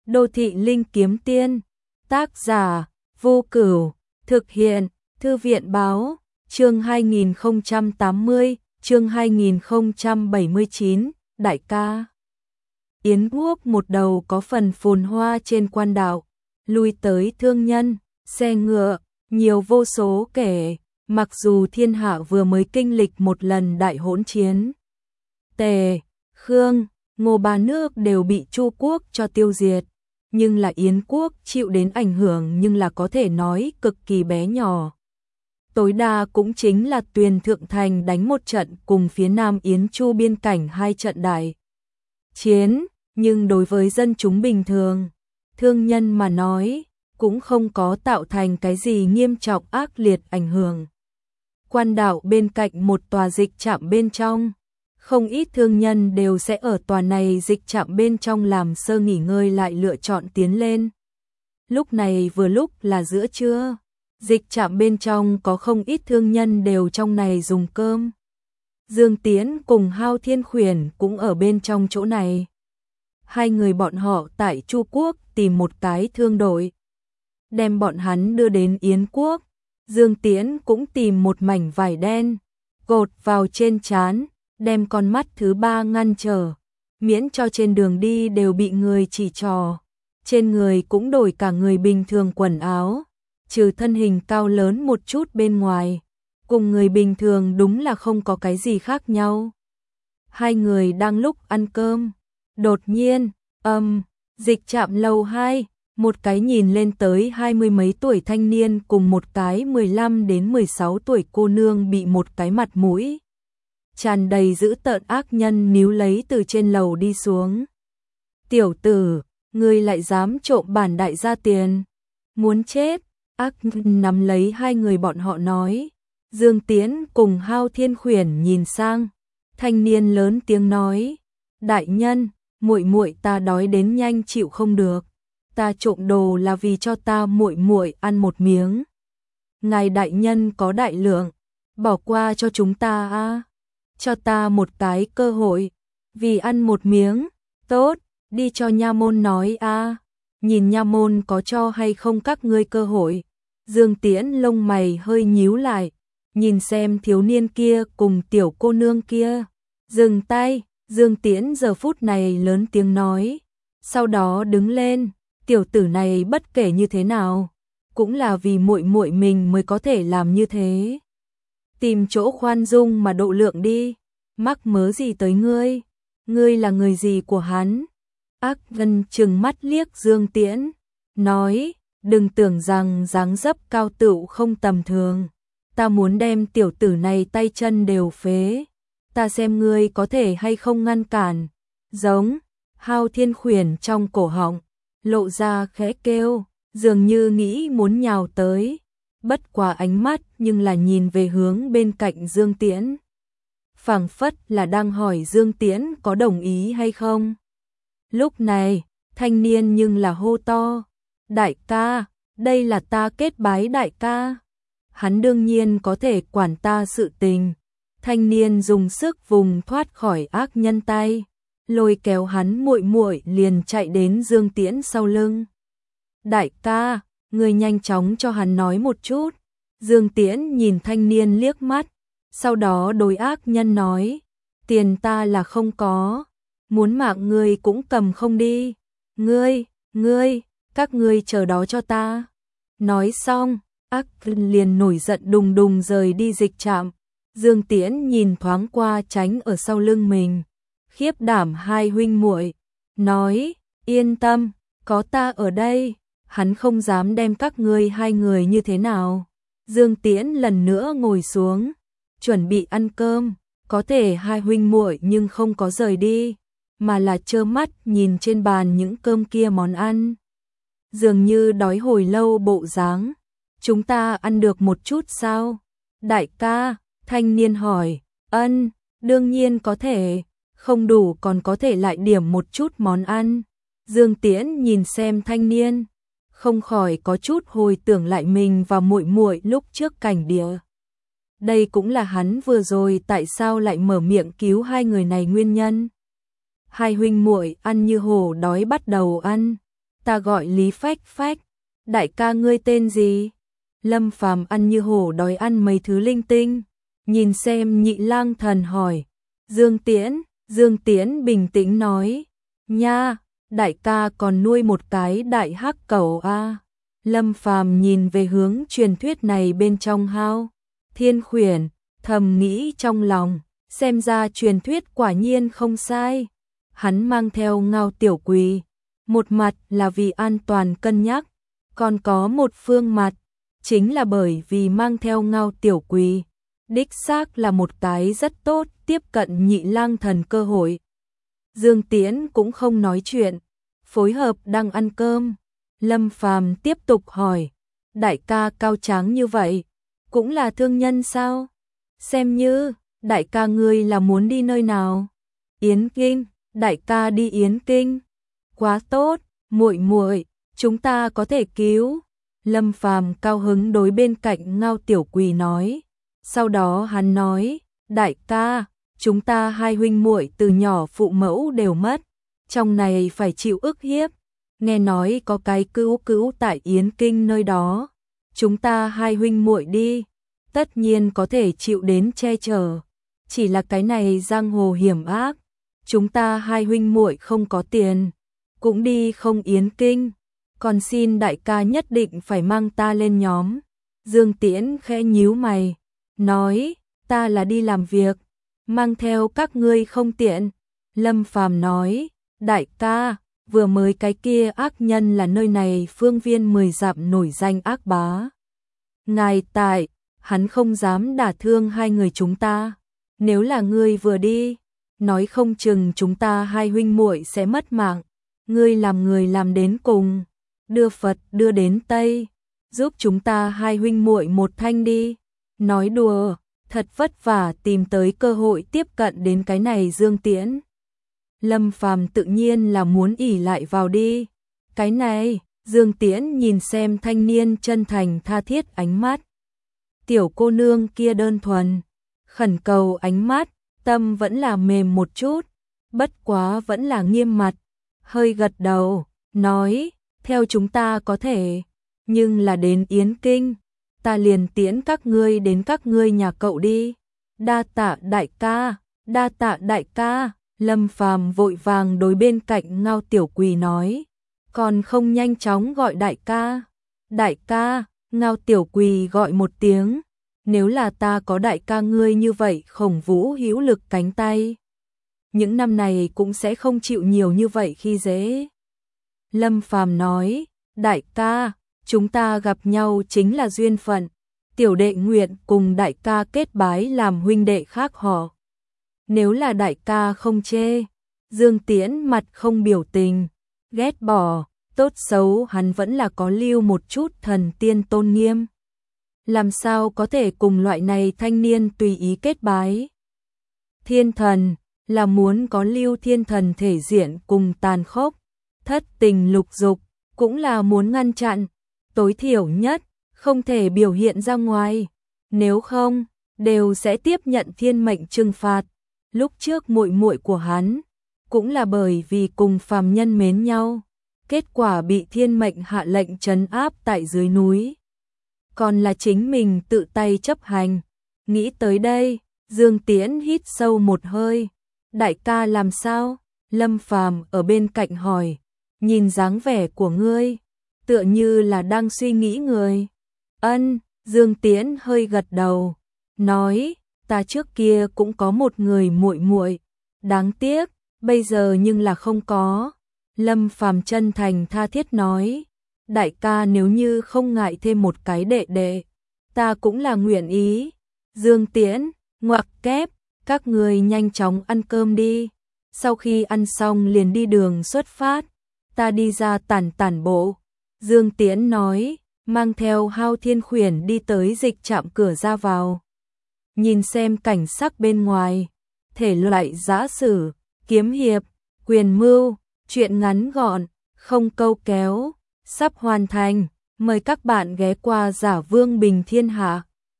Đô thị linh kiếm tiên. Tác giả Vô Cửu. Thực hiện Thư viện báo. Chương 2080, chương 2079, đại ca. Yến Quốc một đầu có phần phồn hoa trên quan đạo, lui tới thương nhân, xe ngựa, nhiều vô số kể, mặc dù thiên hạ vừa mới kinh lịch một lần đại hỗn chiến. Tề, Khương, Ngô ba nước đều bị Chu quốc cho tiêu diệt, nhưng là Yến quốc chịu đến ảnh hưởng nhưng là có thể nói cực kỳ bé nhỏ. Tối đa cũng chính là Tuyền Thượng Thành đánh một trận cùng phía Nam Yến Chu biên cảnh hai trận đại chiến, nhưng đối với dân chúng bình thường, thương nhân mà nói, cũng không có tạo thành cái gì nghiêm trọng ác liệt ảnh hưởng. Quan đạo bên cạnh một tòa dịch trạm bên trong, không ít thương nhân đều sẽ ở tòa này dịch trạm bên trong làm sơ nghỉ ngơi lại lựa chọn tiến lên. Lúc này vừa lúc là giữa trưa, dịch trạm bên trong có không ít thương nhân đều trong này dùng cơm. Dương Tiễn cùng Hao Thiên Khuyển cũng ở bên trong chỗ này. Hai người bọn họ tại Chu quốc tìm một cái thương đội, đem bọn hắn đưa đến Yến quốc. Dương Tiễn cũng tìm một mảnh vải đen, gột vào trên trán, đem con mắt thứ ba ngăn trở, miễn cho trên đường đi đều bị người chỉ trò. Trên người cũng đổi cả người bình thường quần áo, trừ thân hình cao lớn một chút bên ngoài, cùng người bình thường đúng là không có cái gì khác nhau. Hai người đang lúc ăn cơm, đột nhiên, dịch trạm lầu 2, một cái nhìn lên tới 20 mấy tuổi thanh niên cùng một cái 15 đến 16 tuổi cô nương bị một cái mặt mũi tràn đầy dữ tợn ác nhân níu lấy từ trên lầu đi xuống. Tiểu tử, ngươi lại dám trộm bản đại gia tiền, muốn chết. Ác nắm lấy hai người bọn họ nói. Dương Tiễn cùng Hao Thiên Khuyển nhìn sang, thanh niên lớn tiếng nói, đại nhân, muội muội ta đói đến nhanh chịu không được, ta trộm đồ là vì cho ta muội muội ăn một miếng. Ngài đại nhân có đại lượng, bỏ qua cho chúng ta a, cho ta một cái cơ hội, vì ăn một miếng, tốt, đi cho nha môn nói a, nhìn nha môn có cho hay không các ngươi cơ hội. Dương Tiễn lông mày hơi nhíu lại, nhìn xem thiếu niên kia cùng tiểu cô nương kia. Dừng tay, Dương Tiễn giờ phút này lớn tiếng nói, sau đó đứng lên, tiểu tử này bất kể như thế nào, cũng là vì muội muội mình mới có thể làm như thế. Tìm chỗ khoan dung mà độ lượng đi, mắc mớ gì tới ngươi, ngươi là người gì của hắn? Ác Vân trừng mắt liếc Dương Tiễn, nói, đừng tưởng rằng dáng dấp cao tựu không tầm thường, ta muốn đem tiểu tử này tay chân đều phế, ta xem ngươi có thể hay không ngăn cản. Giống, Hao Thiên Khuyển trong cổ họng, lộ ra khẽ kêu, dường như nghĩ muốn nhào tới, bất quá ánh mắt nhưng là nhìn về hướng bên cạnh Dương Tiễn. Phảng phất là đang hỏi Dương Tiễn có đồng ý hay không. Lúc này, thanh niên nhưng là hô to, đại ca, đây là ta kết bái đại ca. Hắn đương nhiên có thể quản ta sự tình. Thanh niên dùng sức vùng thoát khỏi ác nhân tay, lôi kéo hắn muội muội liền chạy đến Dương Tiễn sau lưng. Đại ca, người nhanh chóng cho hắn nói một chút. Dương Tiễn nhìn thanh niên liếc mắt, sau đó đối ác nhân nói, tiền ta là không có, muốn mạng ngươi cũng cầm không đi. Ngươi, các ngươi chờ đó cho ta. Nói xong, ác liền nổi giận đùng đùng rời đi dịch trạm. Dương Tiễn nhìn thoáng qua tránh ở sau lưng mình, khiếp đảm hai huynh muội, nói, yên tâm, có ta ở đây, hắn không dám đem các ngươi hai người như thế nào. Dương Tiễn lần nữa ngồi xuống, chuẩn bị ăn cơm, có thể hai huynh muội nhưng không có rời đi, mà là trơ mắt nhìn trên bàn những cơm kia món ăn. Dường như đói hồi lâu bộ dáng. Chúng ta ăn được một chút sao? Đại ca, thanh niên hỏi. Ân, đương nhiên có thể, không đủ còn có thể lại điểm một chút món ăn. Dương Tiễn nhìn xem thanh niên, không khỏi có chút hồi tưởng lại mình và muội muội lúc trước cảnh địa. Đây cũng là hắn vừa rồi tại sao lại mở miệng cứu hai người này nguyên nhân. Hai huynh muội ăn như hổ đói bắt đầu ăn. ta gọi Lý Phách Phách. Đại ca ngươi tên gì? Lâm Phàm ăn như hổ đói ăn mấy thứ linh tinh, nhìn xem Nhị Lang Thần hỏi. Dương Tiễn, Dương Tiễn bình tĩnh nói, nha, đại ca còn nuôi một cái đại hắc cẩu a. Lâm Phàm nhìn về hướng truyền thuyết này bên trong Hao Thiên Khuyển, thầm nghĩ trong lòng, xem ra truyền thuyết quả nhiên không sai. Hắn mang theo Ngao Tiểu Quỳ, một mặt là vì an toàn cân nhắc, còn có một phương mặt, chính là bởi vì mang theo Ngao Tiểu Quỳ, đích xác là một cái rất tốt tiếp cận Nhị Lang Thần cơ hội. Dương Tiễn cũng không nói chuyện, phối hợp đang ăn cơm. Lâm Phàm tiếp tục hỏi, đại ca cao tráng như vậy, cũng là thương nhân sao? Xem như, đại ca ngươi là muốn đi nơi nào? Yến Kinh, đại ca đi Yến Kinh. Quá tốt, muội muội, chúng ta có thể cứu. Lâm Phàm cao hứng đối bên cạnh Ngao Tiểu Quỳ nói. Sau đó hắn nói, đại ca, chúng ta hai huynh muội từ nhỏ phụ mẫu đều mất, trong này phải chịu ức hiếp. Nghe nói có cái cứu tại Yến Kinh nơi đó, chúng ta hai huynh muội đi, tất nhiên có thể chịu đến che chở. Chỉ là cái này giang hồ hiểm ác, chúng ta hai huynh muội không có tiền, cũng đi không Yến Kinh, còn xin đại ca nhất định phải mang ta lên nhóm. Dương Tiễn khẽ nhíu mày, nói, ta là đi làm việc, mang theo các ngươi không tiện. Lâm Phàm nói, đại ca, vừa mới cái kia ác nhân là nơi này phương viên 10 dặm nổi danh ác bá. Ngài tại, hắn không dám đả thương hai người chúng ta. Nếu là ngươi vừa đi, nói không chừng chúng ta hai huynh muội sẽ mất mạng. Ngươi làm người làm đến cùng, đưa Phật đưa đến Tây, giúp chúng ta hai huynh muội một thanh đi. Nói đùa, thật vất vả tìm tới cơ hội tiếp cận đến cái này Dương Tiễn. Lâm Phàm tự nhiên là muốn ỷ lại vào đi. Cái này, Dương Tiễn nhìn xem thanh niên chân thành tha thiết ánh mắt. Tiểu cô nương kia đơn thuần, khẩn cầu ánh mắt, tâm vẫn là mềm một chút, bất quá vẫn là nghiêm mặt, hơi gật đầu, nói, theo chúng ta có thể, nhưng là đến Yến Kinh, ta liền tiễn các ngươi đến các ngươi nhà cậu đi. Đa tạ đại ca, đa tạ đại ca. Lâm Phàm vội vàng đối bên cạnh Ngao Tiểu Quỳ nói, còn không nhanh chóng gọi đại ca. Đại ca, Ngao Tiểu Quỳ gọi một tiếng, nếu là ta có đại ca ngươi như vậy khổng vũ hữu lực cánh tay, những năm này cũng sẽ không chịu nhiều như vậy khi dễ. Lâm Phàm nói, đại ca, chúng ta gặp nhau chính là duyên phận, tiểu đệ nguyện cùng đại ca kết bái làm huynh đệ khác họ. Nếu là đại ca không chê. Dương Tiễn mặt không biểu tình, ghét bỏ, tốt xấu hắn vẫn là có lưu một chút thần tiên tôn nghiêm. Làm sao có thể cùng loại này thanh niên tùy ý kết bái. Thiên thần, là muốn có lưu thiên thần thể diện cùng tàn khốc, thất tình lục dục, cũng là muốn ngăn chặn, tối thiểu nhất, không thể biểu hiện ra ngoài, nếu không, đều sẽ tiếp nhận thiên mệnh trừng phạt. Lúc trước muội muội của hắn, cũng là bởi vì cùng phàm nhân mến nhau, kết quả bị thiên mệnh hạ lệnh trấn áp tại dưới núi. Còn là chính mình tự tay chấp hành. Nghĩ tới đây, Dương Tiễn hít sâu một hơi. Đại ca làm sao? Lâm Phàm ở bên cạnh hỏi. Nhìn dáng vẻ của ngươi, tựa như là đang suy nghĩ người. Ân, Dương Tiễn hơi gật đầu, nói, ta trước kia cũng có một người muội muội, đáng tiếc, bây giờ nhưng là không có. Lâm Phàm chân thành tha thiết nói, đại ca nếu như không ngại thêm một cái đệ đệ, ta cũng là nguyện ý. Dương Tiễn, ngoặc kép, các người nhanh chóng ăn cơm đi. Sau khi ăn xong liền đi đường xuất phát, ta đi ra tản bộ. Dương Tiễn nói, mang theo Hao Thiên Khuyển đi tới dịch trạm cửa ra vào. Nhìn xem cảnh sắc bên ngoài, thể loại giã sử, kiếm hiệp, quyền mưu, truyện ngắn gọn, không câu kéo, sắp hoàn thành, mời các bạn ghé qua Giả Vương Bình Thiên Hạ.